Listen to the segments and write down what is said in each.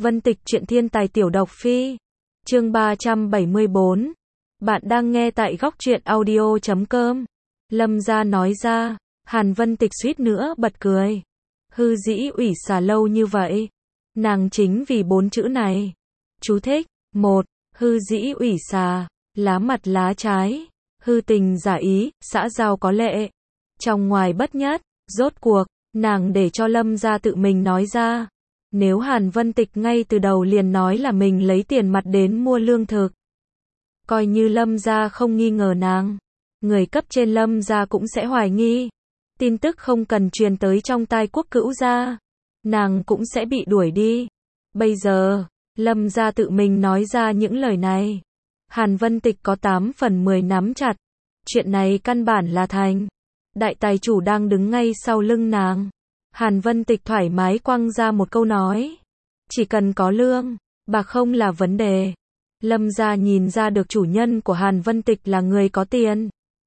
Vân Tịch truyện thiên tài tiểu độc phi. Chương 374. Bạn đang nghe tại góc truyện audio.com. Lâm gia nói ra. Hàn Vân Tịch suýt nữa bật cười. Hư dĩ ủy xà lâu như vậy. Nàng chính vì 4 chữ này. Chú thích. 1. Hư dĩ ủy xà. Lá mặt lá trái. Hư tình giả ý, xã giao có lệ. Trong ngoài bất nhất. Rốt cuộc, nàng để cho Lâm gia tự mình nói ra. Nếu Hàn Vân Tịch ngay từ đầu liền nói là mình lấy tiền mặt đến mua lương thực, coi như Lâm gia không nghi ngờ nàng, người cấp trên Lâm gia cũng sẽ hoài nghi. Tin tức không cần truyền tới trong tai Quốc Cữu gia, nàng cũng sẽ bị đuổi đi. Bây giờ, Lâm gia tự mình nói ra những lời này, Hàn Vân Tịch có 8 phần 10 nắm chặt. Chuyện này căn bản là thành. Đại tài chủ đang đứng ngay sau lưng nàng. Hàn Vân Tịch thoải mái quăng ra một câu nói. Chỉ cần có lương, bạc không là vấn đề. Lâm gia nhìn ra được chủ nhân của Hàn Vân Tịch là người có tiền.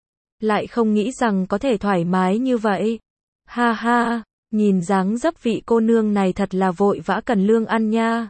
Lại không nghĩ rằng có thể thoải mái như vậy. Ha ha, nhìn dáng dấp vị cô nương này thật là vội vã cần lương ăn nha.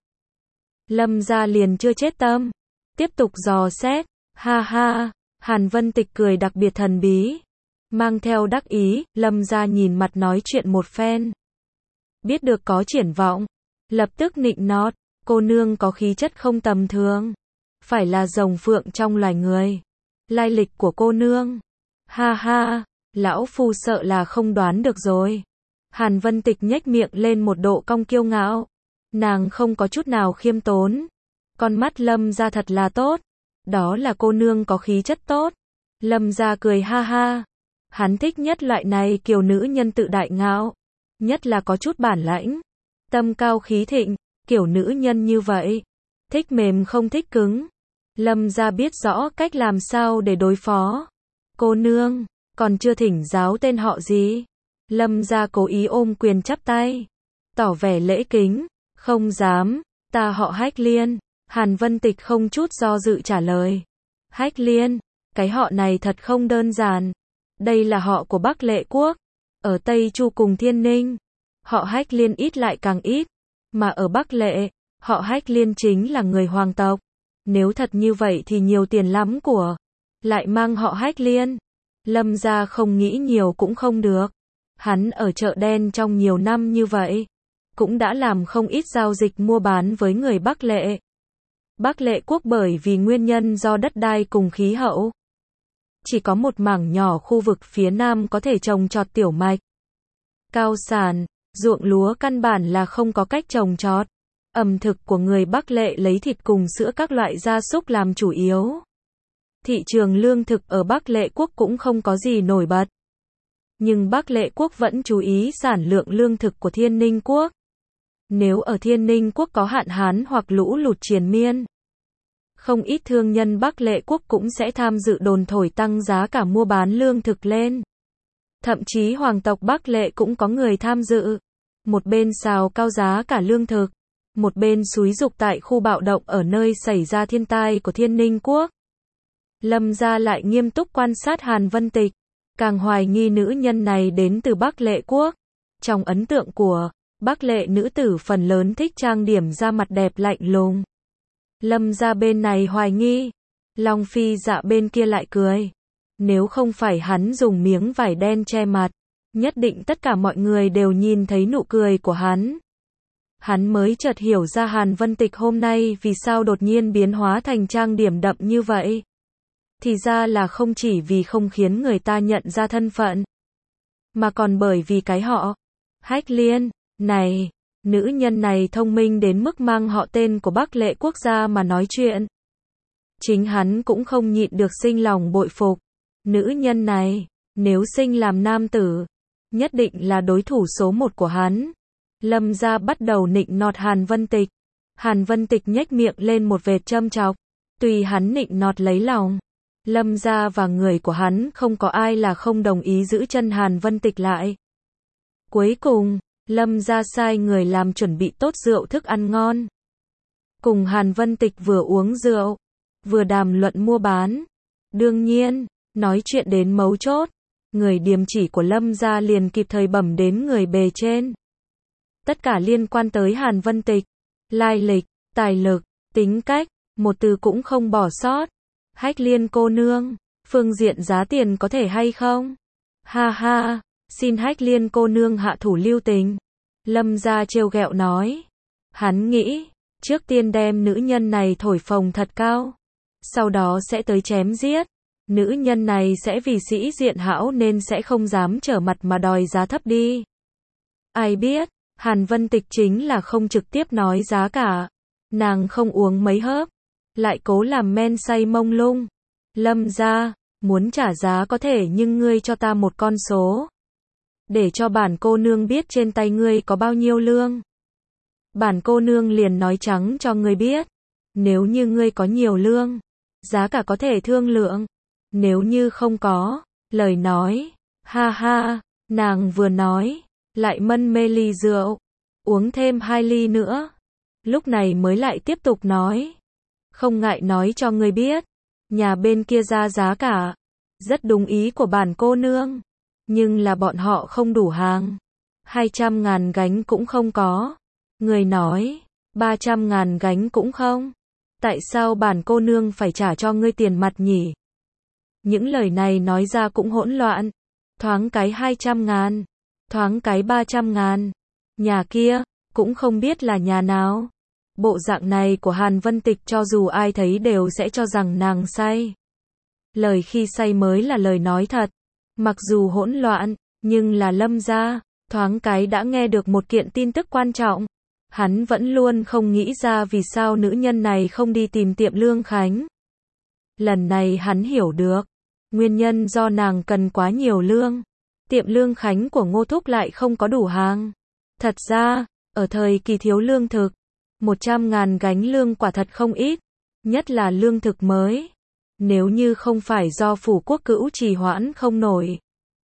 Lâm gia liền chưa chết tâm. Tiếp tục dò xét. Ha ha, Hàn Vân Tịch cười đặc biệt thần bí. Mang theo đắc ý, Lâm gia nhìn mặt nói chuyện một phen. Biết được có triển vọng, lập tức nịnh nót, cô nương có khí chất không tầm thường. Phải là rồng phượng trong loài người. Lai lịch của cô nương. Ha ha, lão phu sợ là không đoán được rồi. Hàn Vân Tịch nhếch miệng lên một độ cong kiêu ngạo. Nàng không có chút nào khiêm tốn. Con mắt Lâm gia thật là tốt. Đó là cô nương có khí chất tốt. Lâm gia cười ha ha. Hắn thích nhất loại này kiều nữ nhân tự đại ngạo. Nhất là có chút bản lãnh. Tâm cao khí thịnh, kiểu nữ nhân như vậy. Thích mềm không thích cứng. Lâm gia biết rõ cách làm sao để đối phó. Cô nương, còn chưa thỉnh giáo tên họ gì? Lâm gia cố ý ôm quyền chắp tay. Tỏ vẻ lễ kính. Không dám, ta họ Hách Liên. Hàn Vân Tịch không chút do dự trả lời. Hách Liên, cái họ này thật không đơn giản. Đây là họ của Bắc Lệ Quốc. Ở Tây Chu cùng Thiên Ninh, họ Hách Liên ít lại càng ít. Mà ở Bắc Lệ, họ Hách Liên chính là người hoàng tộc. Nếu thật như vậy thì nhiều tiền lắm của. Lại mang họ Hách Liên. Lâm gia không nghĩ nhiều cũng không được. Hắn ở chợ đen trong nhiều năm như vậy. Cũng đã làm không ít giao dịch mua bán với người Bắc Lệ. Bắc Lệ Quốc bởi vì nguyên nhân do đất đai cùng khí hậu. Chỉ có một mảng nhỏ khu vực phía nam có thể trồng trọt tiểu mạch. Cao sản, ruộng lúa căn bản là không có cách trồng trọt. Ẩm thực của người Bắc Lệ lấy thịt cùng sữa các loại gia súc làm chủ yếu. Thị trường lương thực ở Bắc Lệ Quốc cũng không có gì nổi bật. Nhưng Bắc Lệ Quốc vẫn chú ý sản lượng lương thực của Thiên Ninh Quốc. Nếu ở Thiên Ninh Quốc có hạn hán hoặc lũ lụt triền miên, không ít thương nhân Bắc Lệ Quốc cũng sẽ tham dự đồn thổi tăng giá cả mua bán lương thực lên. Thậm chí hoàng tộc Bắc Lệ cũng có người tham dự. Một bên xào cao giá cả lương thực, một bên xúi giục tại khu bạo động ở nơi xảy ra thiên tai của Thiên Ninh Quốc. Lâm gia lại nghiêm túc quan sát Hàn Vân Tịch, càng hoài nghi nữ nhân này đến từ Bắc Lệ Quốc. Trong ấn tượng của Bắc Lệ nữ tử phần lớn thích trang điểm da mặt đẹp lạnh lùng. Lâm gia bên này hoài nghi, Long Phi Dạ bên kia lại cười. Nếu không phải hắn dùng miếng vải đen che mặt, nhất định tất cả mọi người đều nhìn thấy nụ cười của hắn. Hắn mới chợt hiểu ra Hàn Vân Tịch hôm nay vì sao đột nhiên biến hóa thành trang điểm đậm như vậy. Thì ra là không chỉ vì không khiến người ta nhận ra thân phận, mà còn bởi vì cái họ Hách Liên này. Nữ nhân này thông minh đến mức mang họ tên của Bắc Lệ Quốc gia mà nói chuyện. Chính hắn cũng không nhịn được sinh lòng bội phục. Nữ nhân này, nếu sinh làm nam tử, nhất định là đối thủ số 1 của hắn. Lâm gia bắt đầu nịnh nọt Hàn Vân Tịch. Hàn Vân Tịch nhếch miệng lên một vệt châm chọc. Tùy hắn nịnh nọt lấy lòng, Lâm gia và người của hắn không có ai là không đồng ý giữ chân Hàn Vân Tịch lại. Cuối cùng, Lâm gia sai người làm chuẩn bị tốt rượu thức ăn ngon. Cùng Hàn Vân Tịch vừa uống rượu, vừa đàm luận mua bán. Đương nhiên, nói chuyện đến mấu chốt, người điềm chỉ của Lâm gia liền kịp thời bẩm đến người bề trên. Tất cả liên quan tới Hàn Vân Tịch, lai lịch, tài lực, tính cách, một từ cũng không bỏ sót. Hách Liên cô nương, phương diện giá tiền có thể hay không? Ha ha, xin Hách Liên cô nương hạ thủ lưu tình. Lâm gia trêu ghẹo nói. Hắn nghĩ, trước tiên đem nữ nhân này thổi phồng thật cao, sau đó sẽ tới chém giết. Nữ nhân này sẽ vì sĩ diện hão nên sẽ không dám trở mặt mà đòi giá thấp đi. Ai biết, Hàn Vân Tịch chính là không trực tiếp nói giá cả. Nàng không uống mấy hớp, lại cố làm men say mông lung. Lâm gia, muốn trả giá có thể nhưng ngươi cho ta một con số. Để cho bản cô nương biết trên tay ngươi có bao nhiêu lương. Bản cô nương liền nói trắng cho ngươi biết. Nếu như ngươi có nhiều lương, giá cả có thể thương lượng. Nếu như không có, lời nói, ha ha, nàng vừa nói, lại mân mê ly rượu, uống thêm 2 ly nữa. Lúc này mới lại tiếp tục nói. Không ngại nói cho ngươi biết, nhà bên kia ra giá cả, rất đúng ý của bản cô nương. Nhưng là bọn họ không đủ hàng. 200.000 gánh cũng không có. Người nói, 300.000 gánh cũng không. Tại sao bản cô nương phải trả cho ngươi tiền mặt nhỉ? Những lời này nói ra cũng hỗn loạn. Thoáng cái 200.000, thoáng cái 300.000. Nhà kia, cũng không biết là nhà nào. Bộ dạng này của Hàn Vân Tịch cho dù ai thấy đều sẽ cho rằng nàng say. Lời khi say mới là lời nói thật. Mặc dù hỗn loạn, nhưng là Lâm gia, thoáng cái đã nghe được một kiện tin tức quan trọng. Hắn vẫn luôn không nghĩ ra vì sao nữ nhân này không đi tìm Tiệm Lương Khánh. Lần này hắn hiểu được, nguyên nhân do nàng cần quá nhiều lương. Tiệm Lương Khánh của Ngô Thúc lại không có đủ hàng. Thật ra, ở thời kỳ thiếu lương thực, 100.000 gánh lương quả thật không ít, nhất là lương thực mới. Nếu như không phải do phủ quốc cữu trì hoãn không nổi,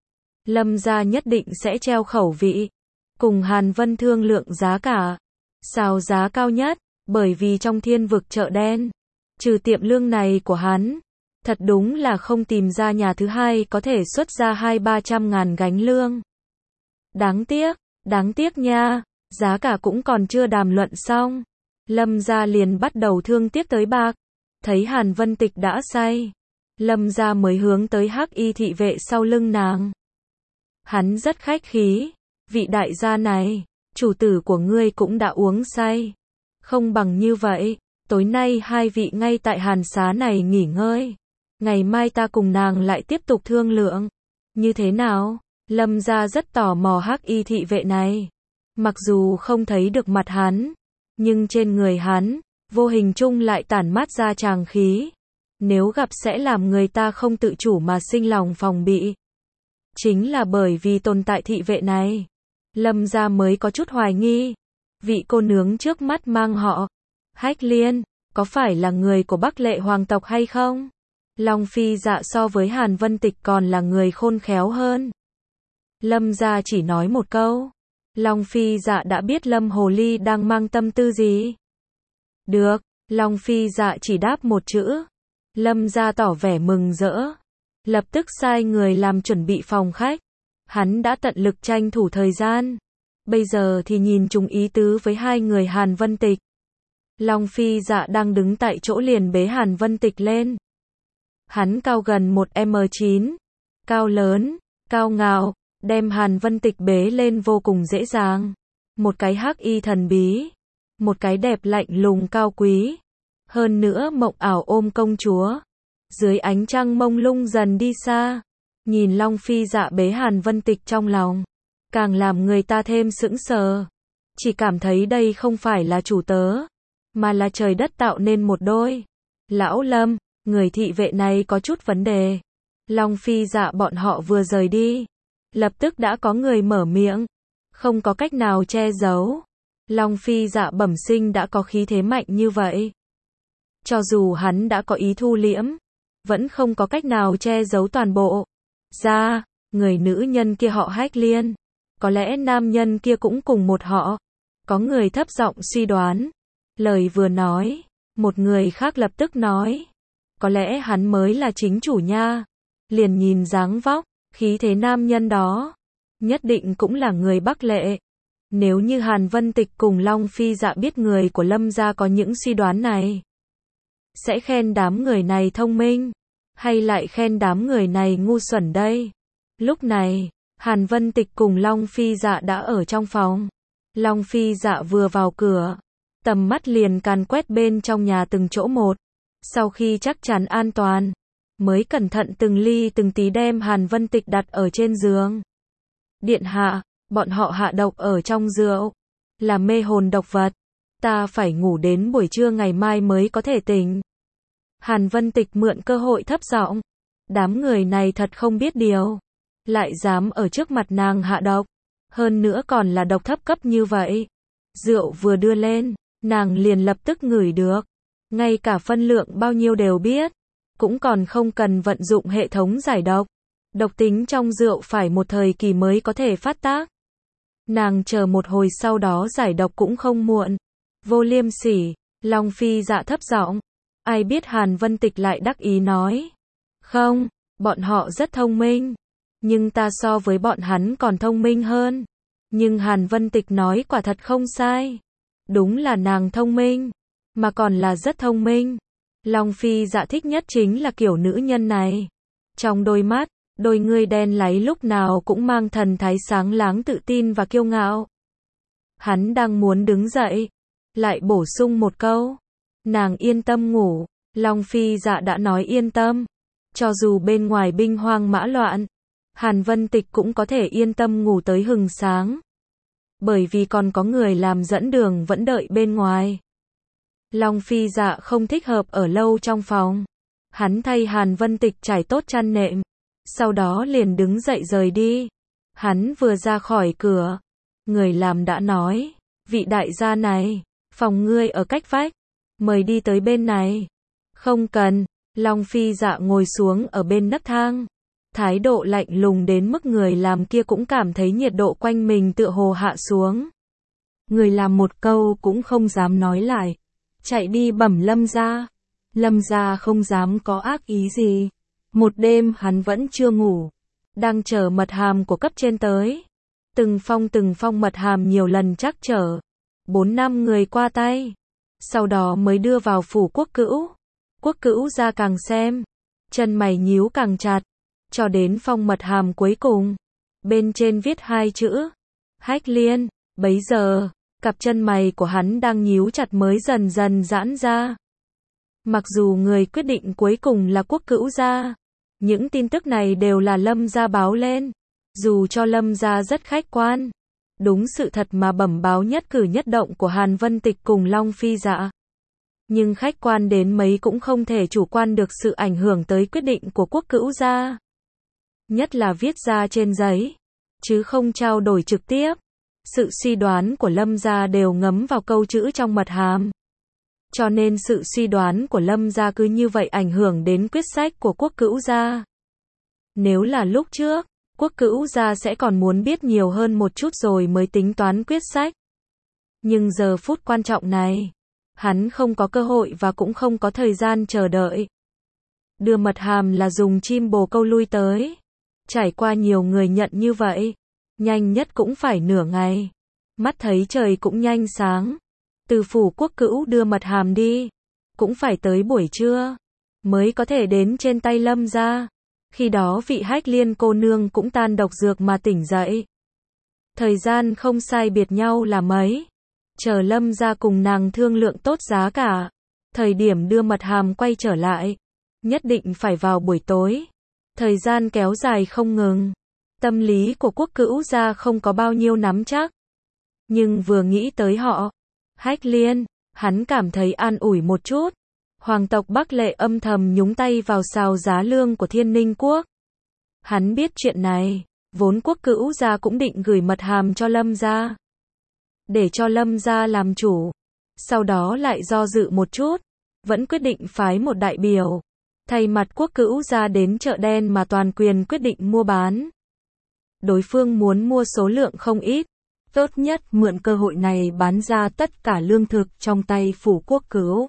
Lâm gia nhất định sẽ treo khẩu vị, cùng Hàn Vân thương lượng giá cả, xào giá cao nhất, bởi vì trong thiên vực chợ đen, trừ tiệm lương này của hắn, thật đúng là không tìm ra nhà thứ hai có thể xuất ra 200-300.000 gánh lương. Đáng tiếc nha, giá cả cũng còn chưa đàm luận xong, Lâm gia liền bắt đầu thương tiếc tới bạc. Thấy Hàn Vân Tịch đã say, Lâm gia mới hướng tới Hắc Y thị vệ sau lưng nàng. Hắn rất khách khí, vị đại gia này, chủ tử của ngươi cũng đã uống say. Không bằng như vậy, tối nay hai vị ngay tại Hàn xá này nghỉ ngơi. Ngày mai ta cùng nàng lại tiếp tục thương lượng. Như thế nào? Lâm gia rất tò mò Hắc Y thị vệ này. Mặc dù không thấy được mặt hắn, nhưng trên người hắn, vô hình chung lại tản mát ra tràng khí. Nếu gặp sẽ làm người ta không tự chủ mà sinh lòng phòng bị. Chính là bởi vì tồn tại thị vệ này, Lâm gia mới có chút hoài nghi. Vị cô nương trước mắt mang họ Hách Liên, có phải là người của Bắc Lệ hoàng tộc hay không? Long Phi Dạ so với Hàn Vân Tịch còn là người khôn khéo hơn. Lâm gia chỉ nói một câu. Long Phi Dạ đã biết Lâm Hồ Ly đang mang tâm tư gì. Được, Long Phi Dạ chỉ đáp một chữ. Lâm gia tỏ vẻ mừng rỡ, lập tức sai người làm chuẩn bị phòng khách. Hắn đã tận lực tranh thủ thời gian, bây giờ thì nhìn trùng ý tứ với hai người Hàn Vân Tịch. Long Phi Dạ đang đứng tại chỗ liền bế Hàn Vân Tịch lên. Hắn cao gần 1m9, cao lớn, cao ngạo, đem Hàn Vân Tịch bế lên vô cùng dễ dàng. Một cái hắc y thần bí, một cái đẹp lạnh lùng cao quý, hơn nữa mộng ảo ôm công chúa. Dưới ánh trăng mông lung dần đi xa, nhìn Long Phi Dạ bế Hàn Vân Tịch trong lòng, càng làm người ta thêm sững sờ. Chỉ cảm thấy đây không phải là chủ tớ, mà là trời đất tạo nên một đôi. Lão Lâm, người thị vệ này có chút vấn đề. Long Phi Dạ bọn họ vừa rời đi, lập tức đã có người mở miệng, không có cách nào che giấu. Long Phi Dạ bẩm sinh đã có khí thế mạnh như vậy. Cho dù hắn đã có ý thu liễm, vẫn không có cách nào che giấu toàn bộ. Ra, người nữ nhân kia họ Hách Liên, có lẽ nam nhân kia cũng cùng một họ. Có người thấp giọng suy đoán. Lời vừa nói, một người khác lập tức nói, có lẽ hắn mới là chính chủ nha. Liền nhìn dáng vóc, khí thế nam nhân đó, nhất định cũng là người Bắc Lệ. Nếu như Hàn Vân Tịch cùng Long Phi Dạ biết người của Lâm gia có những suy đoán này, sẽ khen đám người này thông minh, hay lại khen đám người này ngu xuẩn đây? Lúc này, Hàn Vân Tịch cùng Long Phi Dạ đã ở trong phòng. Long Phi Dạ vừa vào cửa, tầm mắt liền càn quét bên trong nhà từng chỗ một. Sau khi chắc chắn an toàn, mới cẩn thận từng ly từng tí đem Hàn Vân Tịch đặt ở trên giường. Điện hạ, bọn họ hạ độc ở trong rượu, là mê hồn độc vật. Ta phải ngủ đến buổi trưa ngày mai mới có thể tỉnh. Hàn Vân Tịch mượn cơ hội thấp giọng. Đám người này thật không biết điều, lại dám ở trước mặt nàng hạ độc. Hơn nữa còn là độc thấp cấp như vậy. Rượu vừa đưa lên, nàng liền lập tức ngửi được. Ngay cả phân lượng bao nhiêu đều biết. Cũng còn không cần vận dụng hệ thống giải độc. Độc tính trong rượu phải một thời kỳ mới có thể phát tác. Nàng chờ một hồi sau đó giải độc cũng không muộn. Vô liêm sỉ, Long Phi Dạ thấp giọng. Ai biết Hàn Vân Tịch lại đắc ý nói. Không, bọn họ rất thông minh. Nhưng ta so với bọn hắn còn thông minh hơn. Nhưng Hàn Vân Tịch nói quả thật không sai. Đúng là nàng thông minh, mà còn là rất thông minh. Long Phi Dạ thích nhất chính là kiểu nữ nhân này. Trong đôi mắt, đôi ngươi đen láy lúc nào cũng mang thần thái sáng láng tự tin và kiêu ngạo. Hắn đang muốn đứng dậy, lại bổ sung một câu. Nàng yên tâm ngủ. Long Phi Dạ đã nói yên tâm. Cho dù bên ngoài binh hoang mã loạn, Hàn Vân Tịch cũng có thể yên tâm ngủ tới hừng sáng. Bởi vì còn có người làm dẫn đường vẫn đợi bên ngoài. Long Phi Dạ không thích hợp ở lâu trong phòng. Hắn thay Hàn Vân Tịch trải tốt chăn nệm. Sau đó liền đứng dậy rời đi. Hắn vừa ra khỏi cửa, người làm đã nói. Vị đại gia này, phòng ngươi ở cách vách. Mời đi tới bên này. Không cần. Long Phi Dạ ngồi xuống ở bên nấc thang. Thái độ lạnh lùng đến mức người làm kia cũng cảm thấy nhiệt độ quanh mình tựa hồ hạ xuống. Người làm một câu cũng không dám nói lại. Chạy đi bẩm Lâm gia. Lâm gia không dám có ác ý gì. Một đêm hắn vẫn chưa ngủ. Đang chờ mật hàm của cấp trên tới. Từng phong mật hàm nhiều lần trắc trở. 4-5 người qua tay. Sau đó mới đưa vào phủ quốc cữu. Quốc cữu ra càng xem. Chân mày nhíu càng chặt. Cho đến phong mật hàm cuối cùng. Bên trên viết 2 chữ. Hách Liên. Bấy giờ, cặp chân mày của hắn đang nhíu chặt mới dần dần giãn ra. Mặc dù người quyết định cuối cùng là quốc cữu gia. Những tin tức này đều là Lâm gia báo lên. Dù cho Lâm gia rất khách quan. Đúng sự thật mà bẩm báo nhất cử nhất động của Hàn Vân Tịch cùng Long Phi Dạ. Nhưng khách quan đến mấy cũng không thể chủ quan được sự ảnh hưởng tới quyết định của quốc cữu gia. Nhất là viết ra trên giấy, chứ không trao đổi trực tiếp. Sự suy đoán của Lâm gia đều ngấm vào câu chữ trong mật hàm. Cho nên sự suy đoán của Lâm gia cứ như vậy ảnh hưởng đến quyết sách của quốc cữu gia. Nếu là lúc trước, quốc cữu gia sẽ còn muốn biết nhiều hơn một chút rồi mới tính toán quyết sách. Nhưng giờ phút quan trọng này, hắn không có cơ hội và cũng không có thời gian chờ đợi. Đưa mật hàm là dùng chim bồ câu lui tới. Trải qua nhiều người nhận như vậy, nhanh nhất cũng phải nửa ngày. Mắt thấy trời cũng nhanh sáng. Từ phủ quốc cữu đưa mật hàm đi, cũng phải tới buổi trưa, mới có thể đến trên tay Lâm gia. Khi đó vị Hách Liên cô nương cũng tan độc dược mà tỉnh dậy. Thời gian không sai biệt nhau là mấy. Chờ Lâm gia cùng nàng thương lượng tốt giá cả. Thời điểm đưa mật hàm quay trở lại, nhất định phải vào buổi tối. Thời gian kéo dài không ngừng. Tâm lý của quốc cữu gia không có bao nhiêu nắm chắc. Nhưng vừa nghĩ tới họ, Hách Liên, hắn cảm thấy an ủi một chút. Hoàng tộc Bắc Lệ âm thầm nhúng tay vào xào giá lương của Thiên Ninh quốc. Hắn biết chuyện này, vốn quốc cữu gia cũng định gửi mật hàm cho Lâm gia. Để cho Lâm gia làm chủ. Sau đó lại do dự một chút, vẫn quyết định phái một đại biểu. Thay mặt quốc cữu gia đến chợ đen mà toàn quyền quyết định mua bán. Đối phương muốn mua số lượng không ít. Tốt nhất mượn cơ hội này bán ra tất cả lương thực trong tay phủ quốc cữu.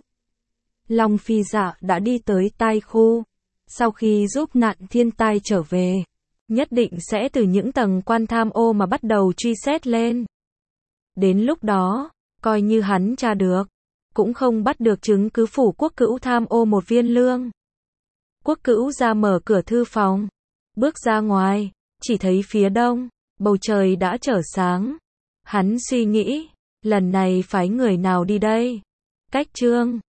Long Phi Dạ đã đi tới tai khu. Sau khi giúp nạn thiên tai trở về, nhất định sẽ từ những tầng quan tham ô mà bắt đầu truy xét lên. Đến lúc đó, coi như hắn tra được, cũng không bắt được chứng cứ phủ Quốc Cữu tham ô 1 viên lương. Quốc Cữu ra mở cửa thư phòng, bước ra ngoài, chỉ thấy phía đông, bầu trời đã trở sáng. Hắn suy nghĩ, lần này phái người nào đi đây? Cách Trương